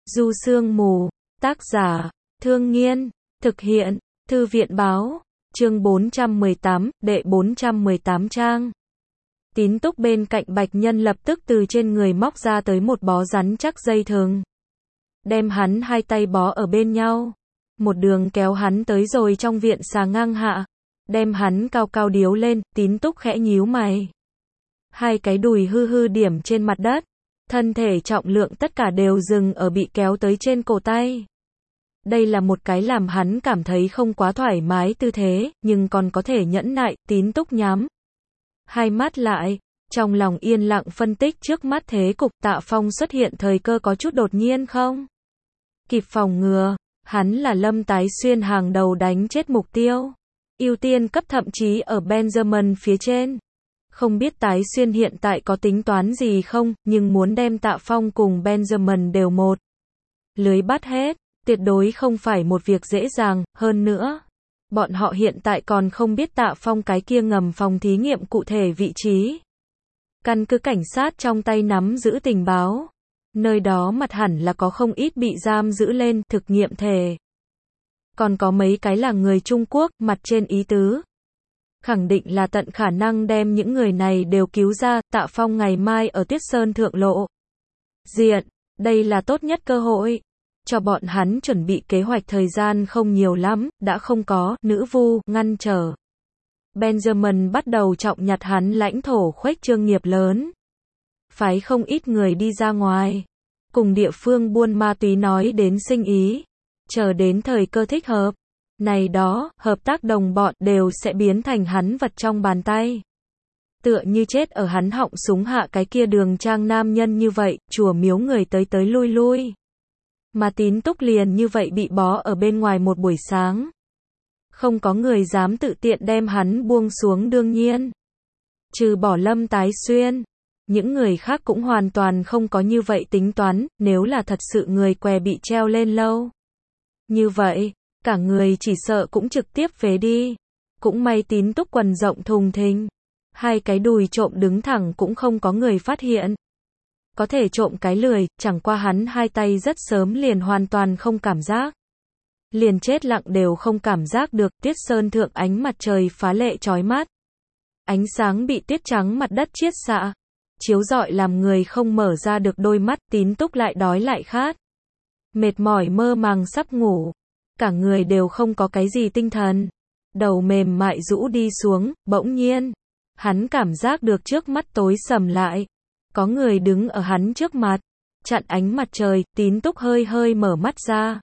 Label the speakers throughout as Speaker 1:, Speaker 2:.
Speaker 1: Du Sương Mù, tác giả, Thương Nghiên, thực hiện, Thư viện báo, chương 418, đệ 418 trang. Tín Túc bên cạnh Bạch Nhân lập tức từ trên người móc ra tới một bó rắn chắc dây thừng. Đem hắn hai tay bó ở bên nhau. Một đường kéo hắn tới rồi trong viện xà ngang hạ. Đem hắn cao cao điếu lên, Tín Túc khẽ nhíu mày. Hai cái đùi hư hư điểm trên mặt đất. Thân thể trọng lượng tất cả đều dừng ở bị kéo tới trên cổ tay. Đây là một cái làm hắn cảm thấy không quá thoải mái tư thế, nhưng còn có thể nhẫn nại. Tín Túc nhắm hai mắt lại, trong lòng yên lặng phân tích trước mắt thế cục. Tạ Phong xuất hiện thời cơ có chút đột nhiên không kịp phòng ngừa, hắn là Lâm Tái Xuyên hàng đầu đánh chết mục tiêu. Ưu tiên cấp thậm chí ở Benjamin phía trên. Không biết Tái Xuyên hiện tại có tính toán gì không, nhưng muốn đem Tạ Phong cùng Benjamin đều một lưới bắt hết, tuyệt đối không phải một việc dễ dàng. Hơn nữa, bọn họ hiện tại còn không biết Tạ Phong cái kia ngầm phòng thí nghiệm cụ thể vị trí. Căn cứ cảnh sát trong tay nắm giữ tình báo, nơi đó mặt hẳn là có không ít bị giam giữ lên thực nghiệm thể. Còn có mấy cái là người Trung Quốc, mặt trên ý tứ khẳng định là tận khả năng đem những người này đều cứu ra. Tạ Phong ngày mai ở Tuyết Sơn thượng lộ diện, đây là tốt nhất cơ hội cho bọn hắn chuẩn bị kế hoạch. Thời gian không nhiều lắm, đã không có nữ vu ngăn trở. Benjamin bắt đầu trọng nhặt hắn lãnh thổ khuếch trương nghiệp lớn. Phái không ít người đi ra ngoài, cùng địa phương buôn ma túy nói đến sinh ý. Chờ đến thời cơ thích hợp, này đó, hợp tác đồng bọn đều sẽ biến thành hắn vật trong bàn tay. Tựa như chết ở hắn họng súng hạ cái kia Đường Trang nam nhân như vậy, chùa miếu người tới tới lui lui. Mà Tín Túc liền như vậy bị bó ở bên ngoài một buổi sáng. Không có người dám tự tiện đem hắn buông xuống. Đương nhiên, trừ bỏ Lâm Tái Xuyên, những người khác cũng hoàn toàn không có như vậy tính toán. Nếu là thật sự người què bị treo lên lâu như vậy, cả người chỉ sợ cũng trực tiếp phế đi. Cũng may Tín Túc quần rộng thùng thình, hai cái đùi trộm đứng thẳng cũng không có người phát hiện. Có thể trộm cái lười, chẳng qua hắn hai tay rất sớm liền hoàn toàn không cảm giác. Liền chết lặng đều không cảm giác được. Tuyết Sơn thượng ánh mặt trời phá lệ chói mắt. Ánh sáng bị tuyết trắng mặt đất chiết xạ, chiếu rọi làm người không mở ra được đôi mắt. Tín Túc lại đói lại khát, mệt mỏi mơ màng sắp ngủ. Cả người đều không có cái gì tinh thần. Đầu mềm mại rũ đi xuống, bỗng nhiên. Hắn cảm giác được trước mắt tối sầm lại. Có người đứng ở hắn trước mặt, chặn ánh mặt trời. Tín Túc hơi hơi mở mắt ra.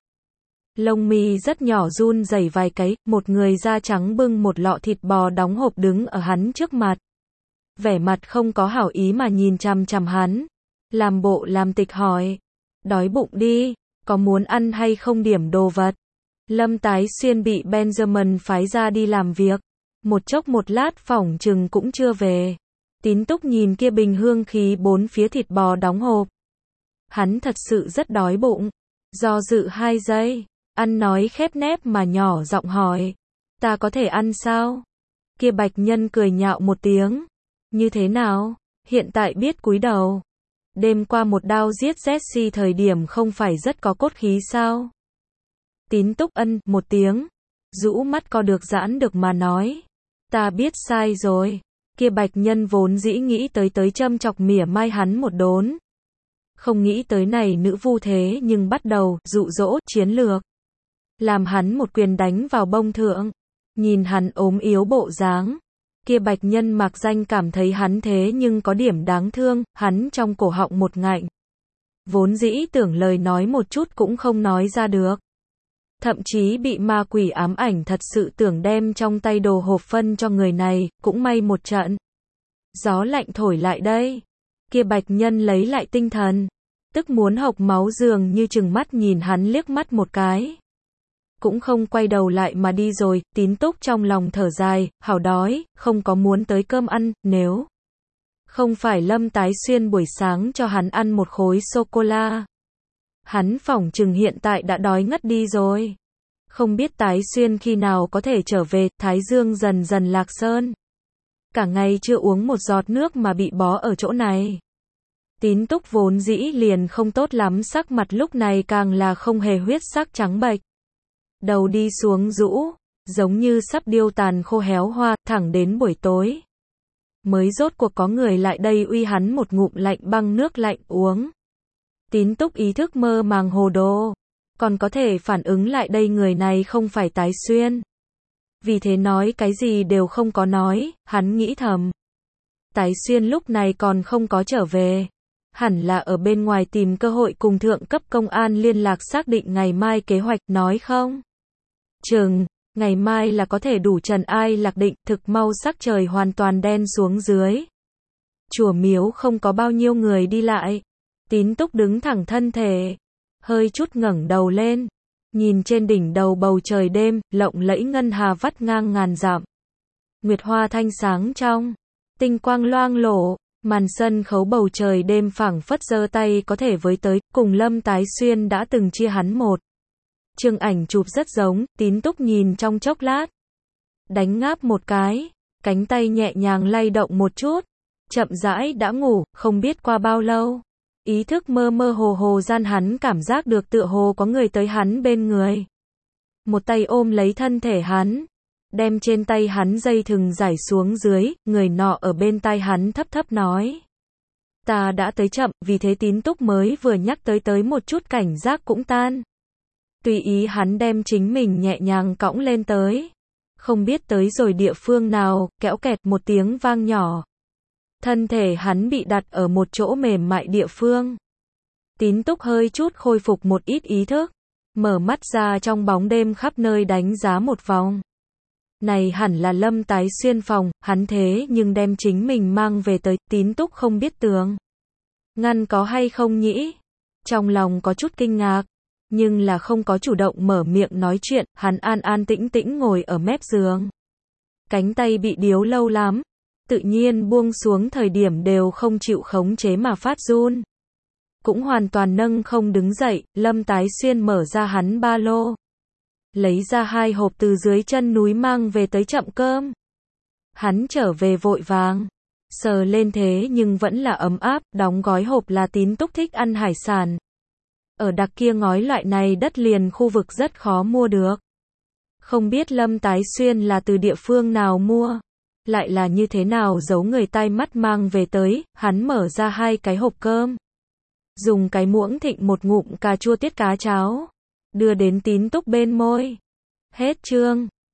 Speaker 1: Lông mi rất nhỏ run rẩy vài cái. Một người da trắng bưng một lọ thịt bò đóng hộp đứng ở hắn trước mặt. Vẻ mặt không có hảo ý mà nhìn chằm chằm hắn. Làm bộ làm tịch hỏi. Đói bụng đi, có muốn ăn hay không điểm đồ vật? Lâm Tái Xuyên bị Benjamin phái ra đi làm việc. Một chốc một lát phỏng chừng cũng chưa về. Tín Túc nhìn kia bình hương khí bốn phía thịt bò đóng hộp. Hắn thật sự rất đói bụng. Do dự 2 giây, ăn nói khép nép mà nhỏ giọng hỏi. Ta có thể ăn sao? Kia Bạch Nhân cười nhạo một tiếng. Như thế nào? Hiện tại biết cúi đầu. Đêm qua một đao giết Jesse thời điểm không phải rất có cốt khí sao? Tín Túc ân một tiếng, rũ mắt co được giãn được mà nói. Ta biết sai rồi. Kia Bạch Nhân vốn dĩ nghĩ tới châm chọc mỉa mai hắn một đốn. Không nghĩ tới này nữ vu thế nhưng bắt đầu dụ dỗ chiến lược. Làm hắn một quyền đánh vào bông thượng. Nhìn hắn ốm yếu bộ dáng. Kia Bạch Nhân mạc danh cảm thấy hắn thế nhưng có điểm đáng thương. Hắn trong cổ họng một ngạnh. Vốn dĩ tưởng lời nói một chút cũng không nói ra được. Thậm chí bị ma quỷ ám ảnh thật sự tưởng đem trong tay đồ hộp phân cho người này. Cũng may một trận gió lạnh thổi lại đây. Kia Bạch Nhân lấy lại tinh thần, tức muốn hộc máu dường như chừng mắt nhìn hắn liếc mắt một cái. Cũng không quay đầu lại mà đi rồi. Tín Túc trong lòng thở dài, hảo đói, không có muốn tới cơm ăn. Nếu không phải Lâm Tái Xuyên buổi sáng cho hắn ăn một khối sô-cô-la, hắn phỏng chừng hiện tại đã đói ngất đi rồi. Không biết Tái Xuyên khi nào có thể trở về. Thái dương dần dần lạc sơn. Cả ngày chưa uống một giọt nước mà bị bó ở chỗ này. Tín Túc vốn dĩ liền không tốt lắm, sắc mặt lúc này càng là không hề huyết sắc trắng bệch. Đầu đi xuống rũ, giống như sắp điêu tàn khô héo hoa, thẳng đến buổi tối. Mới rốt cuộc có người lại đây uy hắn một ngụm lạnh băng nước lạnh uống. Tín Túc ý thức mơ màng hồ đồ, còn có thể phản ứng lại đây người này không phải Tái Xuyên. Vì thế nói cái gì đều không có nói, hắn nghĩ thầm. Tái Xuyên lúc này còn không có trở về. Hẳn là ở bên ngoài tìm cơ hội cùng thượng cấp công an liên lạc xác định ngày mai kế hoạch, nói không? Chừng, ngày mai là có thể đủ trần ai lạc định, thực mau sắc trời hoàn toàn đen xuống dưới. Chùa miếu không có bao nhiêu người đi lại. Tín Túc đứng thẳng thân thể, hơi chút ngẩng đầu lên, nhìn trên đỉnh đầu bầu trời đêm, lộng lẫy ngân hà vắt ngang ngàn dặm. Nguyệt hoa thanh sáng trong, tinh quang loang lổ, màn sân khấu bầu trời đêm phảng phất giơ tay có thể với tới, cùng Lâm Tái Xuyên đã từng chia hắn một chương ảnh chụp rất giống. Tín Túc nhìn trong chốc lát, đánh ngáp một cái, cánh tay nhẹ nhàng lay động một chút, chậm rãi đã ngủ. Không biết qua bao lâu, ý thức mơ mơ hồ hồ gian hắn cảm giác được tựa hồ có người tới hắn bên người. Một tay ôm lấy thân thể hắn, đem trên tay hắn dây thừng giải xuống dưới, người nọ ở bên tai hắn thấp thấp nói. Ta đã tới chậm, vì thế Tín Túc mới vừa nhắc tới một chút cảnh giác cũng tan. Tùy ý hắn đem chính mình nhẹ nhàng cõng lên tới. Không biết tới rồi địa phương nào, kẽo kẹt một tiếng vang nhỏ. Thân thể hắn bị đặt ở một chỗ mềm mại địa phương. Tín Túc hơi chút khôi phục một ít ý thức, mở mắt ra trong bóng đêm khắp nơi đánh giá một vòng. Này hẳn là Lâm Tái Xuyên phòng, hắn thế nhưng đem chính mình mang về tới. Tín Túc không biết tường ngăn có hay không nhĩ. Trong lòng có chút kinh ngạc, nhưng là không có chủ động mở miệng nói chuyện, hắn an an tĩnh tĩnh ngồi ở mép giường. Cánh tay bị điếu lâu lắm, tự nhiên buông xuống thời điểm đều không chịu khống chế mà phát run. Cũng hoàn toàn nâng không đứng dậy. Lâm Tái Xuyên mở ra hắn ba lô, lấy ra 2 hộp từ dưới chân núi mang về tới chậm cơm. Hắn trở về vội vàng, sờ lên thế nhưng vẫn là ấm áp, đóng gói hộp là Tín Túc thích ăn hải sản. Ở đặc kia ngói loại này đất liền khu vực rất khó mua được. Không biết Lâm Tái Xuyên là từ địa phương nào mua, lại là như thế nào giấu người tai mắt mang về tới. Hắn mở ra 2 cái hộp cơm, dùng cái muỗng thịnh một ngụm cà chua tiết cá cháo, đưa đến Tín Túc bên môi. Hết chương.